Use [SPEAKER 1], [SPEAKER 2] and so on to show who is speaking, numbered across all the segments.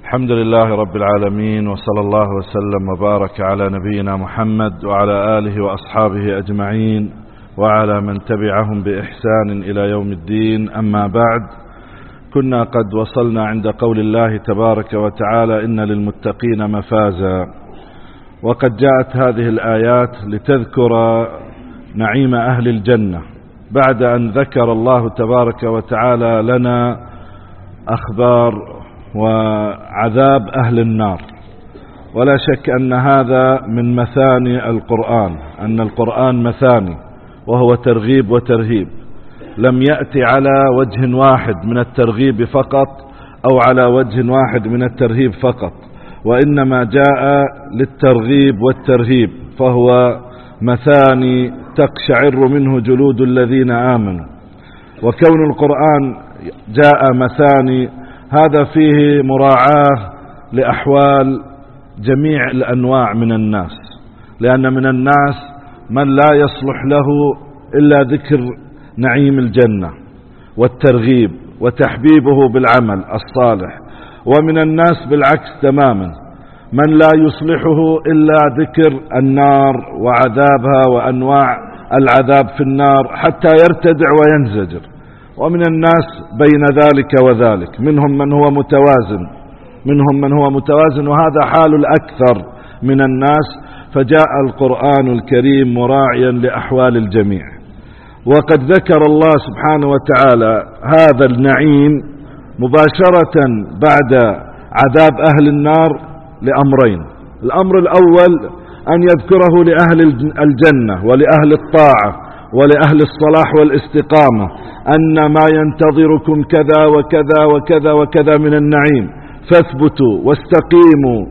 [SPEAKER 1] الحمد لله رب العالمين، وصلى الله وسلم وبارك على نبينا محمد وعلى آله وأصحابه أجمعين وعلى من تبعهم بإحسان إلى يوم الدين. أما بعد، كنا قد وصلنا عند قول الله تبارك وتعالى: إن للمتقين مفازا. وقد جاءت هذه الآيات لتذكر نعيم أهل الجنة بعد أن ذكر الله تبارك وتعالى لنا أخبار وعذاب أهل النار. ولا شك أن هذا من مثاني القرآن، أن القرآن مثاني وهو ترغيب وترهيب، لم يأتي على وجه واحد من الترغيب فقط أو على وجه واحد من الترهيب فقط، وإنما جاء للترغيب والترهيب، فهو مثاني تقشعر منه جلود الذين آمنوا. وكون القرآن جاء مثاني هذا فيه مراعاة لأحوال جميع الأنواع من الناس، لأن من الناس من لا يصلح له إلا ذكر نعيم الجنة والترغيب وتحبيبه بالعمل الصالح، ومن الناس بالعكس تماما، من لا يصلحه إلا ذكر النار وعذابها وأنواع العذاب في النار حتى يرتدع وينزجر. ومن الناس بين ذلك وذلك، منهم من هو متوازن، وهذا حال الأكثر من الناس. فجاء القرآن الكريم مراعيا لأحوال الجميع. وقد ذكر الله سبحانه وتعالى هذا النعيم مباشرة بعد عذاب أهل النار لأمرين. الأمر الأول أن يذكره لأهل الجنة ولأهل الطاعة ولأهل الصلاح والاستقامة، أن ما ينتظركم كذا وكذا وكذا وكذا من النعيم، فاثبتوا واستقيموا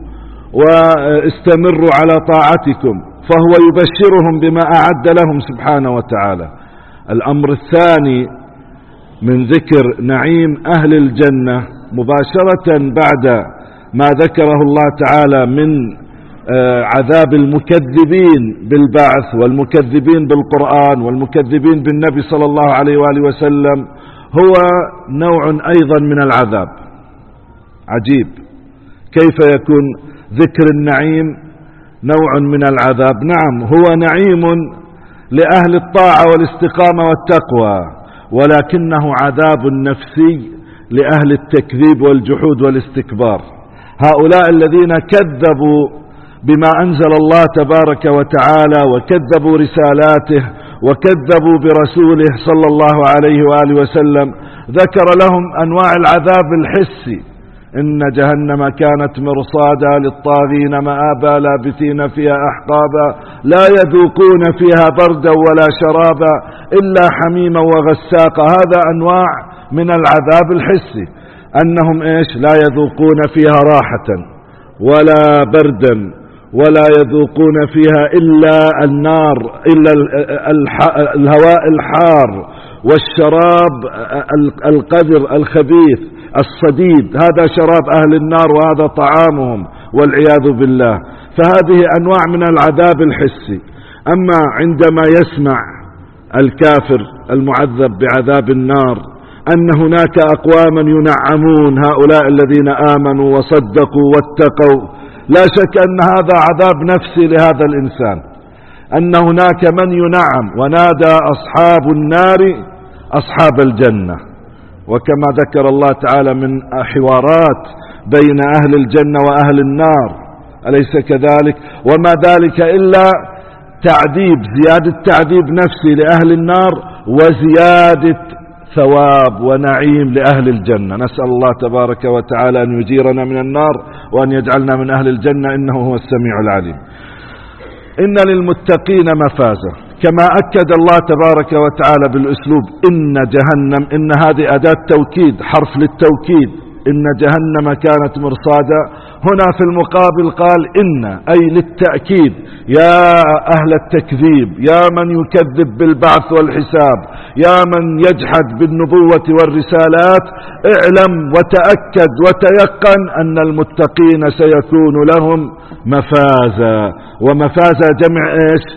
[SPEAKER 1] واستمروا على طاعتكم، فهو يبشرهم بما أعد لهم سبحانه وتعالى. الأمر الثاني من ذكر نعيم أهل الجنة مباشرة بعد ما ذكره الله تعالى من عذاب المكذبين بالبعث والمكذبين بالقرآن والمكذبين بالنبي صلى الله عليه وآله وسلم، هو نوع أيضا من العذاب. عجيب كيف يكون ذكر النعيم نوع من العذاب. نعم، هو نعيم لأهل الطاعة والاستقامة والتقوى، ولكنه عذاب نفسي لأهل التكذيب والجحود والاستكبار. هؤلاء الذين كذبوا بما أنزل الله تبارك وتعالى وكذبوا رسالاته وكذبوا برسوله صلى الله عليه وآله وسلم، ذكر لهم أنواع العذاب الحسي: إن جهنم كانت مرصادا للطاغين مآبا لابثين فيها أحقابا لا يذوقون فيها بردا ولا شرابا إلا حميما وغساقا. هذا أنواع من العذاب الحسي، أنهم لا يذوقون فيها راحة ولا بردا ولا يذوقون فيها إلا النار، إلا الهواء الحار والشراب القذر الخبيث الصديد. هذا شراب أهل النار وهذا طعامهم والعياذ بالله. فهذه أنواع من العذاب الحسي. أما عندما يسمع الكافر المعذب بعذاب النار أن هناك أقواما ينعمون، هؤلاء الذين آمنوا وصدقوا واتقوا، لا شك أن هذا عذاب نفسي لهذا الإنسان، أن هناك من ينعم. ونادى أصحاب النار أصحاب الجنة. وكما ذكر الله تعالى من حوارات بين أهل الجنة وأهل النار، أليس كذلك؟ وما ذلك إلا تعذيب، زيادة تعذيب نفسي لأهل النار وزيادة ثواب ونعيم لأهل الجنة. نسأل الله تبارك وتعالى أن يجيرنا من النار وأن يجعلنا من أهل الجنة، إنه هو السميع العليم. إن للمتقين مفازة، كما أكد الله تبارك وتعالى بالأسلوب إن جهنم. إن هذه أداة توكيد، حرف للتوكيد. إن جهنم كانت مرصادا. هنا في المقابل قال إن، أي للتأكيد. يا أهل التكذيب، يا من يكذب بالبعث والحساب، يا من يجحد بالنبوة والرسالات، اعلم وتأكد وتيقن أن المتقين سيكون لهم مفازا. ومفازا جمع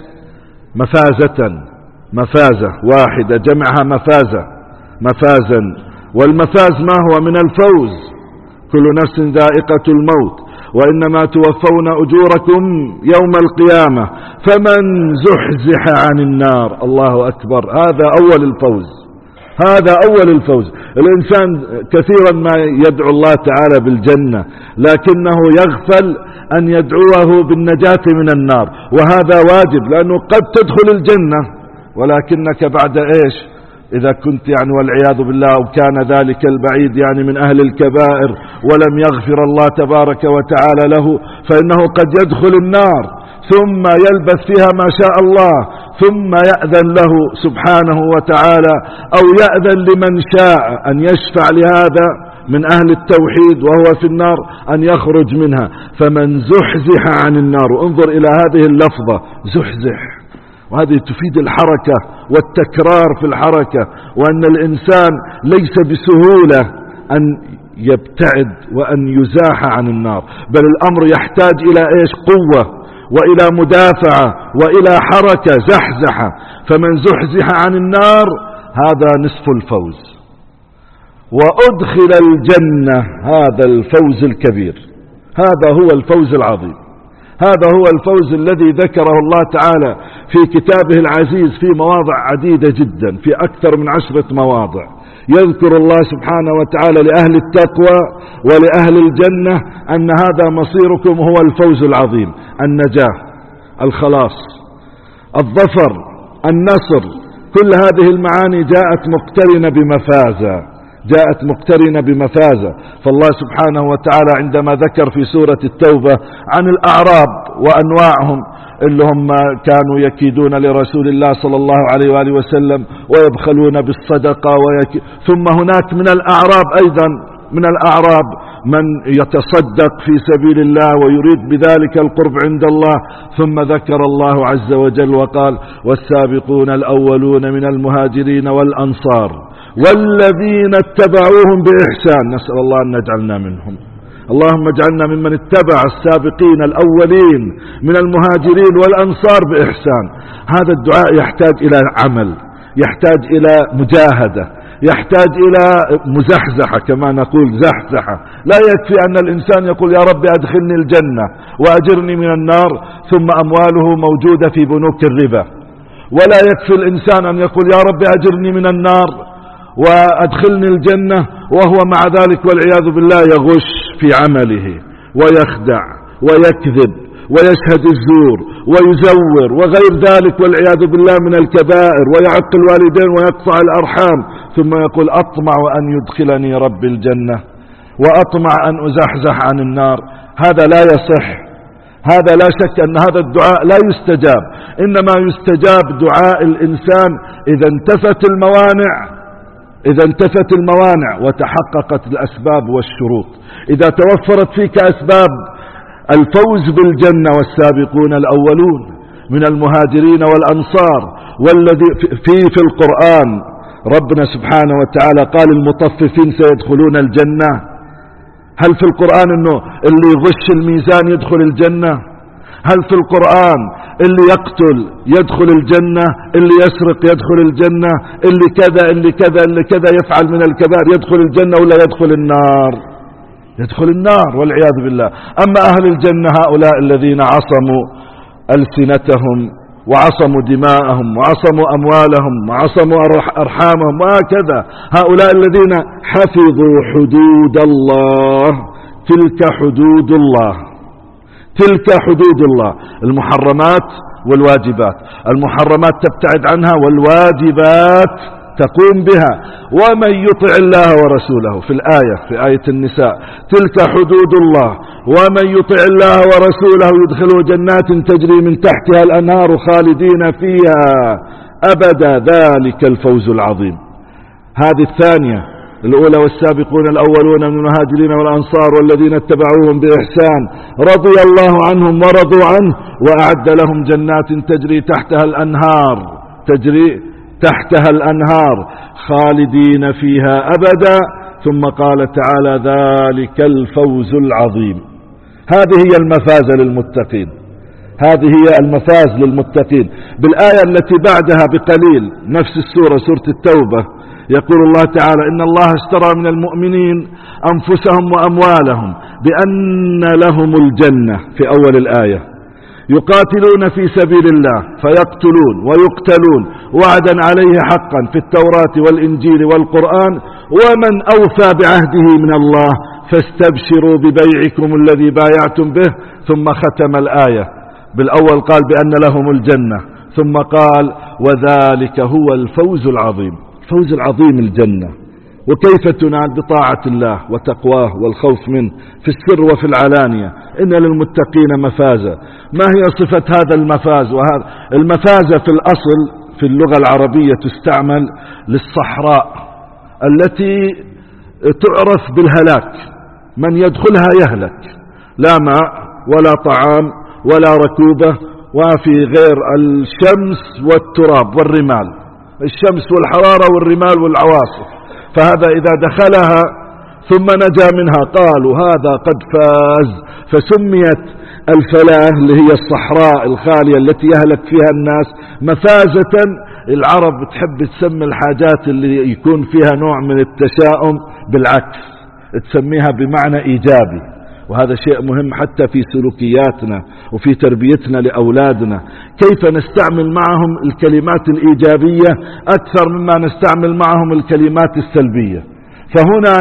[SPEAKER 1] مفازة واحدة، جمعها مفازة، مفازا. والمفاز ما هو؟ من الفوز، كل نفس ذائقة الموت وإنما توفون أجوركم يوم القيامة فمن زحزح عن النار. الله أكبر. هذا أول الفوز، هذا أول الفوز. الإنسان كثيرا ما يدعو الله تعالى بالجنة لكنه يغفل أن يدعوه بالنجاة من النار، وهذا واجب، لأنه قد تدخل الجنة ولكنك بعد إيش؟ إذا كنت يعني والعياذ بالله وكان ذلك البعيد يعني من أهل الكبائر ولم يغفر الله تبارك وتعالى له فإنه قد يدخل النار ثم يلبث فيها ما شاء الله ثم يأذن له سبحانه وتعالى أو يأذن لمن شاء أن يشفع لهذا من أهل التوحيد وهو في النار أن يخرج منها. فمن زحزح عن النار، وانظر إلى هذه اللفظة زحزح، وهذه تفيد الحركة والتكرار في الحركة، وأن الإنسان ليس بسهولة أن يبتعد وأن يزاح عن النار، بل الأمر يحتاج إلى إيش؟ قوة وإلى مدافعة وإلى حركة زحزحة. فمن زحزح عن النار هذا نصف الفوز، وأدخل الجنة هذا الفوز الكبير، هذا هو الفوز العظيم، هذا هو الفوز الذي ذكره الله تعالى في كتابه العزيز في مواضع عديدة جدا، في أكثر من 10 مواضع يذكر الله سبحانه وتعالى لأهل التقوى ولأهل الجنة أن هذا مصيركم هو الفوز العظيم، النجاة، الخلاص، الظفر، النصر. كل هذه المعاني جاءت مقترنة بمفازة، جاءت مقترنة بمفازة. فالله سبحانه وتعالى عندما ذكر في سورة التوبة عن الأعراب وأنواعهم اللي هم كانوا يكيدون لرسول الله صلى الله عليه وآله وسلم ويبخلون بالصدقة ثم هناك من الأعراب أيضا، من الأعراب من يتصدق في سبيل الله ويريد بذلك القرب عند الله. ثم ذكر الله عز وجل وقال والسابقون الأولون من المهاجرين والأنصار والذين اتبعوهم بإحسان. نسأل الله أن نجعلنا منهم، اللهم اجعلنا ممن اتبع السابقين الأولين من المهاجرين والأنصار بإحسان. هذا الدعاء يحتاج إلى عمل، يحتاج إلى مجاهدة، يحتاج إلى مزحزحة كما نقول زحزحة. لا يكفي أن الإنسان يقول يا رب أدخلني الجنة وأجرني من النار ثم أمواله موجودة في بنوك الربا، ولا يكفي الإنسان أن يقول يا رب أجرني من النار وأدخلني الجنة وهو مع ذلك والعياذ بالله يغش في عمله ويخدع ويكذب ويشهد الزور ويزور وغير ذلك والعياذ بالله من الكبائر، ويعق الوالدين ويقطع الأرحام، ثم يقول أطمع أن يدخلني رب الجنة وأطمع أن أزحزح عن النار. هذا لا يصح، هذا لا شك أن هذا الدعاء لا يستجاب. إنما يستجاب دعاء الإنسان إذا انتفت الموانع وتحققت الأسباب والشروط، إذا توفرت فيك أسباب الفوز بالجنة والسابقون الأولون من المهاجرين والأنصار. والذي في القرآن ربنا سبحانه وتعالى قال المطففين سيدخلون الجنة. هل في القرآن أنه اللي يغش الميزان يدخل الجنة؟ هل في القرآن اللي يقتل يدخل الجنة، اللي يسرق يدخل الجنة، اللي كذا اللي كذا اللي كذا يفعل من الكبائر يدخل الجنة ولا يدخل النار؟ يدخل النار والعياذ بالله. أما أهل الجنة هؤلاء الذين عصموا ألسنتهم وعصموا دماءهم وعصموا أموالهم وعصموا أرحامهم وهكذا، هؤلاء الذين حفظوا حدود الله. تلك حدود الله، تلك حدود الله، المحرمات والواجبات، المحرمات تبتعد عنها والواجبات تقوم بها. ومن يطع الله ورسوله في الآية في آية النساء تلك حدود الله ومن يطع الله ورسوله يدخله جنات تجري من تحتها الأنهار خالدين فيها أبدا ذلك الفوز العظيم. هذه الثانية. الأولى والسابقون الأولون من المهاجرين والأنصار والذين اتبعوهم بإحسان رضي الله عنهم ورضوا عنه وأعد لهم جنات تجري تحتها الأنهار خالدين فيها أبدا. ثم قال تعالى ذلك الفوز العظيم. هذه هي المفازة للمتقين، هذه هي المفاز للمتقين. بالآية التي بعدها بقليل نفس السورة، سورة التوبة، يقول الله تعالى إن الله اشترى من المؤمنين أنفسهم وأموالهم بأن لهم الجنة في أول الآية، يقاتلون في سبيل الله فيقتلون ويقتلون وعدا عليه حقا في التوراة والإنجيل والقرآن، ومن أوفى بعهده من الله فاستبشروا ببيعكم الذي بايعتم به. ثم ختم الآية بالأول قال بأن لهم الجنة، ثم قال وذلك هو الفوز العظيم. الفوز العظيم الجنة. وكيف تنال؟ بطاعة الله وتقواه والخوف منه في السر وفي العلانية. إن للمتقين مفازة. ما هي صفة هذا المفاز؟ وهذا المفازة في الأصل في اللغة العربية تستعمل للصحراء التي تعرف بالهلاك، من يدخلها يهلك، لا ماء ولا طعام ولا ركوبة، وفي غير الشمس والتراب والرمال، الشمس والحرارة والرمال والعواصف. فهذا إذا دخلها ثم نجا منها قالوا هذا قد فاز. فسميت الفلاة اللي هي الصحراء الخالية التي يهلك فيها الناس مفازة. العرب تحب تسمي الحاجات اللي يكون فيها نوع من التشاؤم بالعكس، تسميها بمعنى إيجابي. وهذا شيء مهم حتى في سلوكياتنا وفي تربيتنا لأولادنا، كيف نستعمل معهم الكلمات الإيجابية أكثر مما نستعمل معهم الكلمات السلبية. فهنا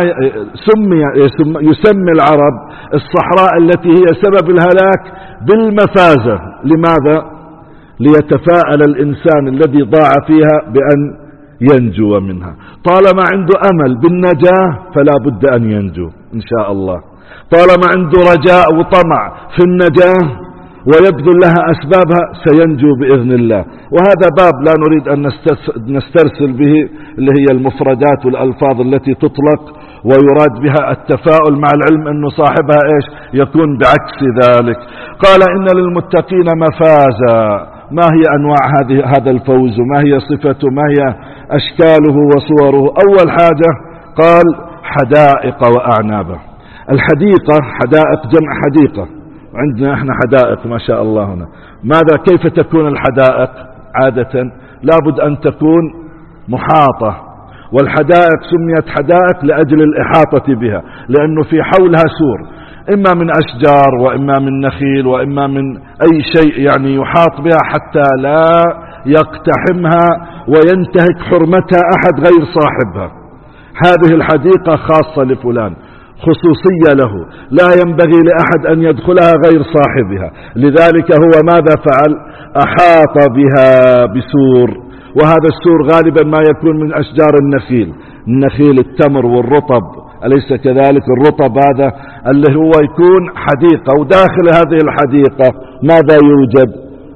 [SPEAKER 1] يسمي العرب الصحراء التي هي سبب الهلاك بالمفازة. لماذا؟ ليتفاءل الإنسان الذي ضاع فيها بأن ينجو منها. طالما عنده أمل بالنجاة فلا بد أن ينجو إن شاء الله، طالما عنده رجاء وطمع في النجاة ويبذل لها أسبابها سينجو بإذن الله. وهذا باب لا نريد أن نسترسل به، اللي هي المفردات والألفاظ التي تطلق ويراد بها التفاؤل، مع العلم أنه صاحبها يكون بعكس ذلك. قال إن للمتقين مفازا. ما هي أنواع هذا الفوز وما هي صفته ما هي أشكاله وصوره؟ أول حاجة قال حدائق وأعنابا. الحديقة حدائق جمع حديقة، عندنا احنا حدائق ما شاء الله هنا. ماذا كيف تكون الحدائق؟ عادة لابد أن تكون محاطة، والحدائق سميت حدائق لأجل الإحاطة بها، لأنه في حولها سور إما من أشجار وإما من نخيل وإما من أي شيء يعني يحاط بها حتى لا يقتحمها وينتهك حرمتها أحد غير صاحبها. هذه الحديقة خاصة لفلان، خصوصية له، لا ينبغي لأحد أن يدخلها غير صاحبها. لذلك هو ماذا فعل؟ أحاط بها بسور، وهذا السور غالبا ما يكون من أشجار النخيل التمر والرطب، أليس كذلك؟ الرطب هذا اللي هو يكون حديقة، وداخل هذه الحديقة ماذا يوجد؟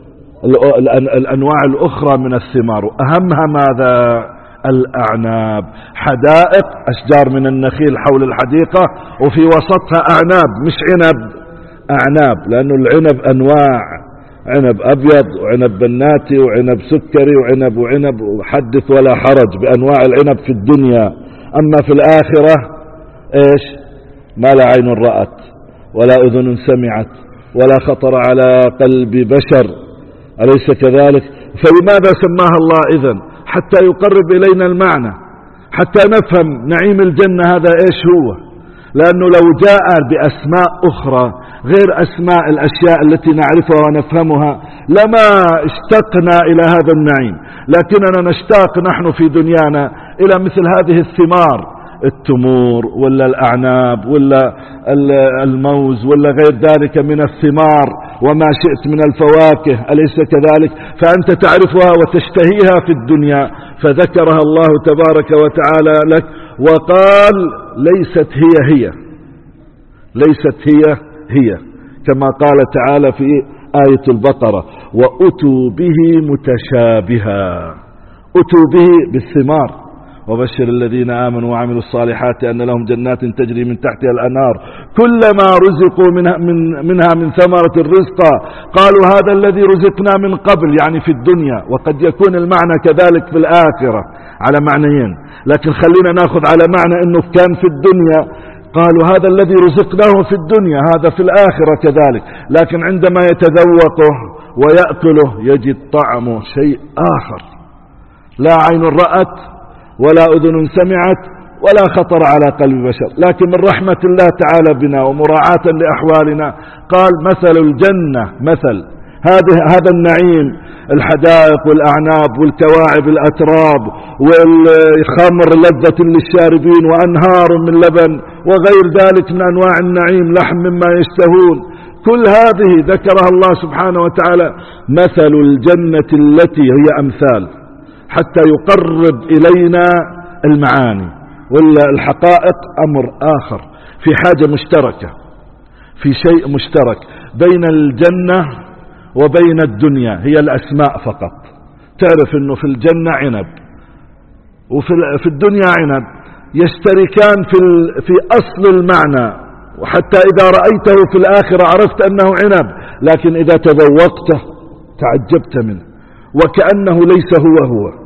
[SPEAKER 1] الأنواع الأخرى من الثمار، أهمها ماذا؟ الأعناب. حدائق أشجار من النخيل حول الحديقة وفي وسطها أعناب، مش عنب، أعناب، لأنه العنب أنواع، عنب أبيض وعنب بناتي وعنب سكري وعنب وحدث ولا حرج بأنواع العنب في الدنيا. أما في الآخرة إيش؟ ما لا عين رأت ولا أذن سمعت ولا خطر على قلب بشر، أليس كذلك؟ فلماذا سماها الله إذن؟ حتى يقرب إلينا المعنى، حتى نفهم نعيم الجنة هذا إيش هو. لأنه لو جاء بأسماء أخرى غير أسماء الأشياء التي نعرفها ونفهمها لما اشتقنا إلى هذا النعيم، لكننا نشتاق نحن في دنيانا إلى مثل هذه الثمار، التمور ولا الأعناب ولا الموز ولا غير ذلك من الثمار وما شئت من الفواكه، أليس كذلك؟ فأنت تعرفها وتشتهيها في الدنيا، فذكرها الله تبارك وتعالى لك وقال ليست هي كما قال تعالى في آية البقرة وأتوا به متشابها، أتوا به بالثمار. وبشر الذين آمنوا وعملوا الصالحات أن لهم جنات تجري من تحتها الأنهار كلما رزقوا منها من ثمرة الرزق قالوا هذا الذي رزقنا من قبل، يعني في الدنيا، وقد يكون المعنى كذلك في الآخرة على معنيين، لكن خلينا ناخذ على معنى أنه كان في الدنيا قالوا هذا الذي رزقناه في الدنيا هذا في الآخرة كذلك، لكن عندما يتذوقه ويأكله يجد طعمه شيء آخر، لا عين رأت ولا أذن سمعت ولا خطر على قلب بشر، لكن من رحمة الله تعالى بنا ومراعاة لأحوالنا قال مثل الجنة مثل هذا النعيم، الحدائق والأعناب والكواعب الأتراب والخمر لذة للشاربين وأنهار من لبن وغير ذلك من أنواع النعيم، لحم مما يشتهون، كل هذه ذكرها الله سبحانه وتعالى. مثل الجنة التي هي أمثال حتى يقرب إلينا المعاني والحقائق. أمر آخر في حاجة مشتركة، في شيء مشترك بين الجنة وبين الدنيا، هي الأسماء فقط. تعرف أنه في الجنة عنب وفي الدنيا عنب، يشتركان في أصل المعنى، وحتى إذا رأيته في الآخرة عرفت أنه عنب، لكن إذا تذوقته تعجبت منه وكأنه ليس هو.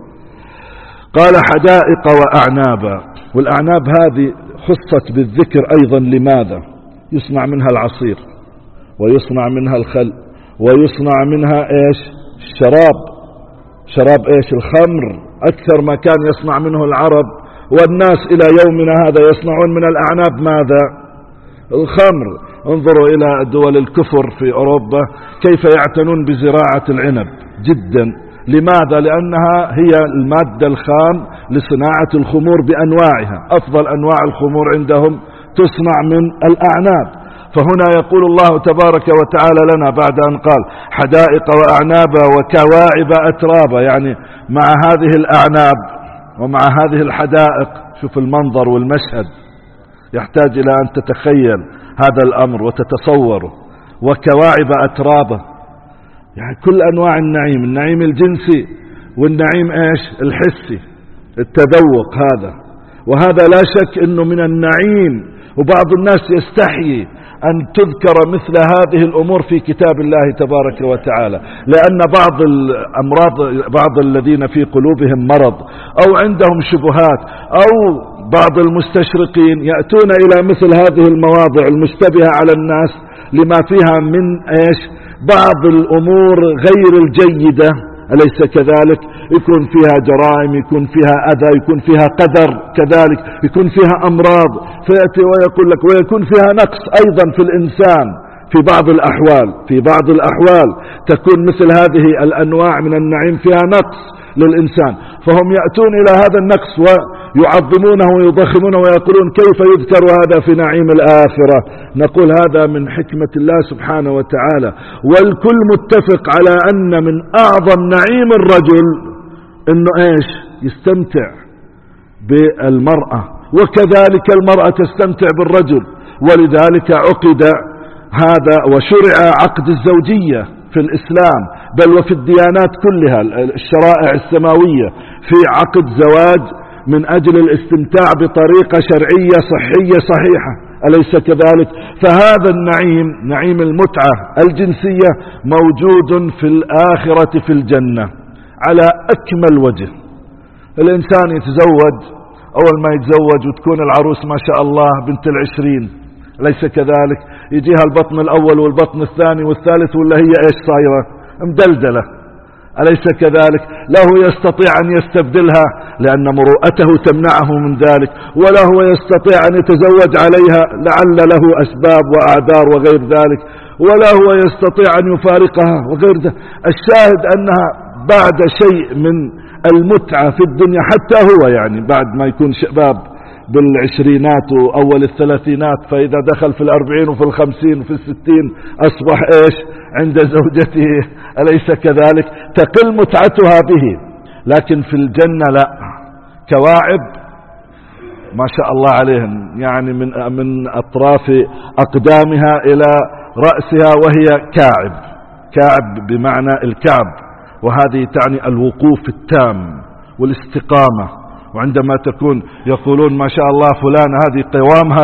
[SPEAKER 1] قال حدائق وأعنابا، والأعناب هذه خصت بالذكر أيضا. لماذا؟ يصنع منها العصير ويصنع منها الخل ويصنع منها ايش؟ الشراب. شراب ايش؟ الخمر، اكثر ما كان يصنع منه العرب، والناس الى يومنا هذا يصنعون من الأعناب ماذا؟ الخمر. انظروا الى دول الكفر في اوروبا كيف يعتنون بزراعة العنب جدا. لماذا؟ لانها هي المادة الخام لصناعة الخمور بانواعها، افضل انواع الخمور عندهم تصنع من الأعناب. فهنا يقول الله تبارك وتعالى لنا بعد أن قال حدائق وأعنابا وكواعب أترابا، يعني مع هذه الأعناب ومع هذه الحدائق، شوف المنظر والمشهد يحتاج إلى أن تتخيل هذا الأمر وتتصوره. وكواعب أترابا، يعني كل أنواع النعيم، النعيم الجنسي والنعيم إيش؟ الحسي، التذوق هذا. وهذا لا شك أنه من النعيم، وبعض الناس يستحيي أن تذكر مثل هذه الأمور في كتاب الله تبارك وتعالى، لأن بعض الأمراض، بعض الذين في قلوبهم مرض أو عندهم شبهات أو بعض المستشرقين يأتون إلى مثل هذه المواضع المشتبهة على الناس لما فيها من إيش؟ بعض الأمور غير الجيدة، أليس كذلك؟ يكون فيها جرائم، يكون فيها أذى، يكون فيها قدر، كذلك يكون فيها أمراض، فيأتي ويقول لك ويكون فيها نقص أيضا في الإنسان في بعض الأحوال تكون مثل هذه الأنواع من النعيم فيها نقص للإنسان، فهم يأتون إلى هذا النقص ويعظمونه ويضخمونه ويقولون كيف يذكر هذا في نعيم الآخرة. نقول هذا من حكمة الله سبحانه وتعالى، والكل متفق على أن من أعظم نعيم الرجل إنه إيش؟ يستمتع بالمرأة، وكذلك المرأة تستمتع بالرجل، ولذلك عقد هذا وشرع عقد الزوجية في الإسلام، بل وفي الديانات كلها الشرائع السماوية في عقد زواج من أجل الاستمتاع بطريقة شرعية صحية صحيحة، أليس كذلك؟ فهذا النعيم، نعيم المتعة الجنسية، موجود في الآخرة في الجنة على أكمل وجه. الإنسان يتزوج، أول ما يتزوج وتكون العروس ما شاء الله بنت 20، أليس كذلك؟ يجيها البطن الأول والبطن الثاني والثالث، ولا هي إيش صايرة؟ مدلدلة، أليس كذلك؟ لا هو يستطيع أن يستبدلها لأن مروءته تمنعه من ذلك، ولا هو يستطيع أن يتزوج عليها لعل له أسباب وأعذار وغير ذلك، ولا هو يستطيع أن يفارقها وغير ذلك. الشاهد أنها بعد شيء من المتعة في الدنيا، حتى هو يعني بعد ما يكون شباب بالعشرينات وأول الثلاثينات، فإذا دخل في 40 وفي 50 وفي 60 أصبح إيش؟ عند زوجته، أليس كذلك؟ تقل متعتها به. لكن في الجنة لا، كواعب ما شاء الله عليهم، يعني من أطراف أقدامها إلى رأسها، وهي كاعب بمعنى الكعب، وهذه تعني الوقوف التام والاستقامة. وعندما تكون يقولون ما شاء الله فلان هذه قوامها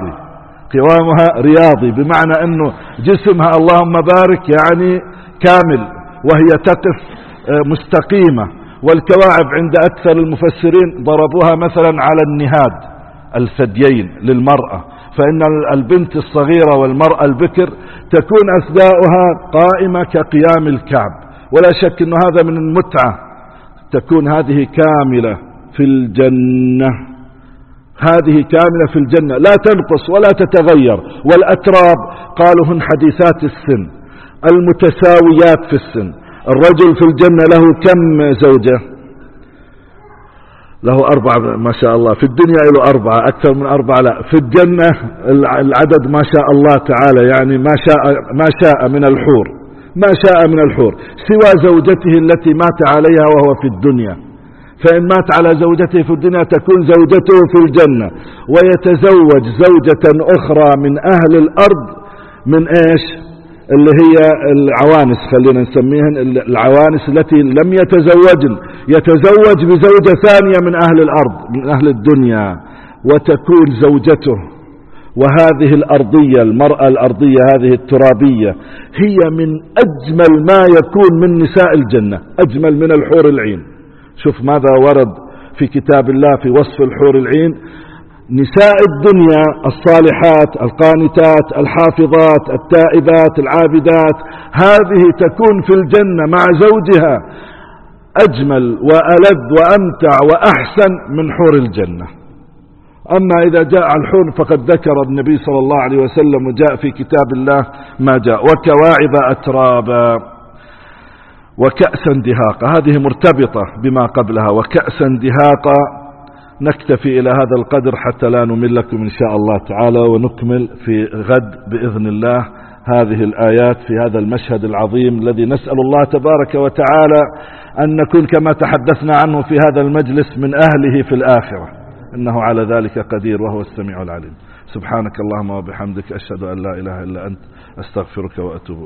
[SPEAKER 1] رياضي، بمعنى أنه جسمها اللهم بارك يعني كامل، وهي تقف مستقيمة. والكواعب عند أكثر المفسرين ضربوها مثلا على النهاد، الثديين للمرأة، فإن البنت الصغيرة والمرأة البكر تكون أثداؤها قائمة كقيام الكعب، ولا شك أن هذا من المتعة، تكون هذه كاملة في الجنة. هذه كاملة في الجنة لا تنقص ولا تتغير. والأتراب قالوا هن حديثات السن المتساويات في السن. الرجل في الجنة له كم زوجة؟ له 4 ما شاء الله. في الدنيا له 4 أكثر من 4 لا، في الجنة العدد ما شاء الله تعالى، يعني ما شاء من الحور، ما شاء من الحور سوى زوجته التي مات عليها وهو في الدنيا. فإن مات على زوجته في الدنيا تكون زوجته في الجنة، ويتزوج زوجة أخرى من أهل الأرض من إيش؟ اللي هي العوانس، خلينا نسميهن العوانس التي لم يتزوجن، يتزوج بزوجة ثانية من أهل الأرض من أهل الدنيا وتكون زوجته. وهذه الأرضية، المرأة الأرضية هذه الترابية، هي من أجمل ما يكون من نساء الجنة، أجمل من الحور العين. شوف ماذا ورد في كتاب الله في وصف الحور العين: نساء الدنيا الصالحات القانتات الحافظات التائبات العابدات، هذه تكون في الجنة مع زوجها أجمل وألذ وأمتع وأحسن من حور الجنة. أما إذا جاء الحور فقد ذكر النبي صلى الله عليه وسلم وجاء في كتاب الله ما جاء: وكواعب أترابا وكأسا دهاقا. هذه مرتبطة بما قبلها، وكأسا دهاقا. نكتفي إلى هذا القدر حتى لا نملكم إن شاء الله تعالى، ونكمل في غد بإذن الله هذه الآيات في هذا المشهد العظيم الذي نسأل الله تبارك وتعالى أن نكون كما تحدثنا عنه في هذا المجلس من أهله في الآخرة، إنه على ذلك قدير وهو السميع العليم. سبحانك اللهم وبحمدك، أشهد أن لا إله إلا أنت، أستغفرك وأتوب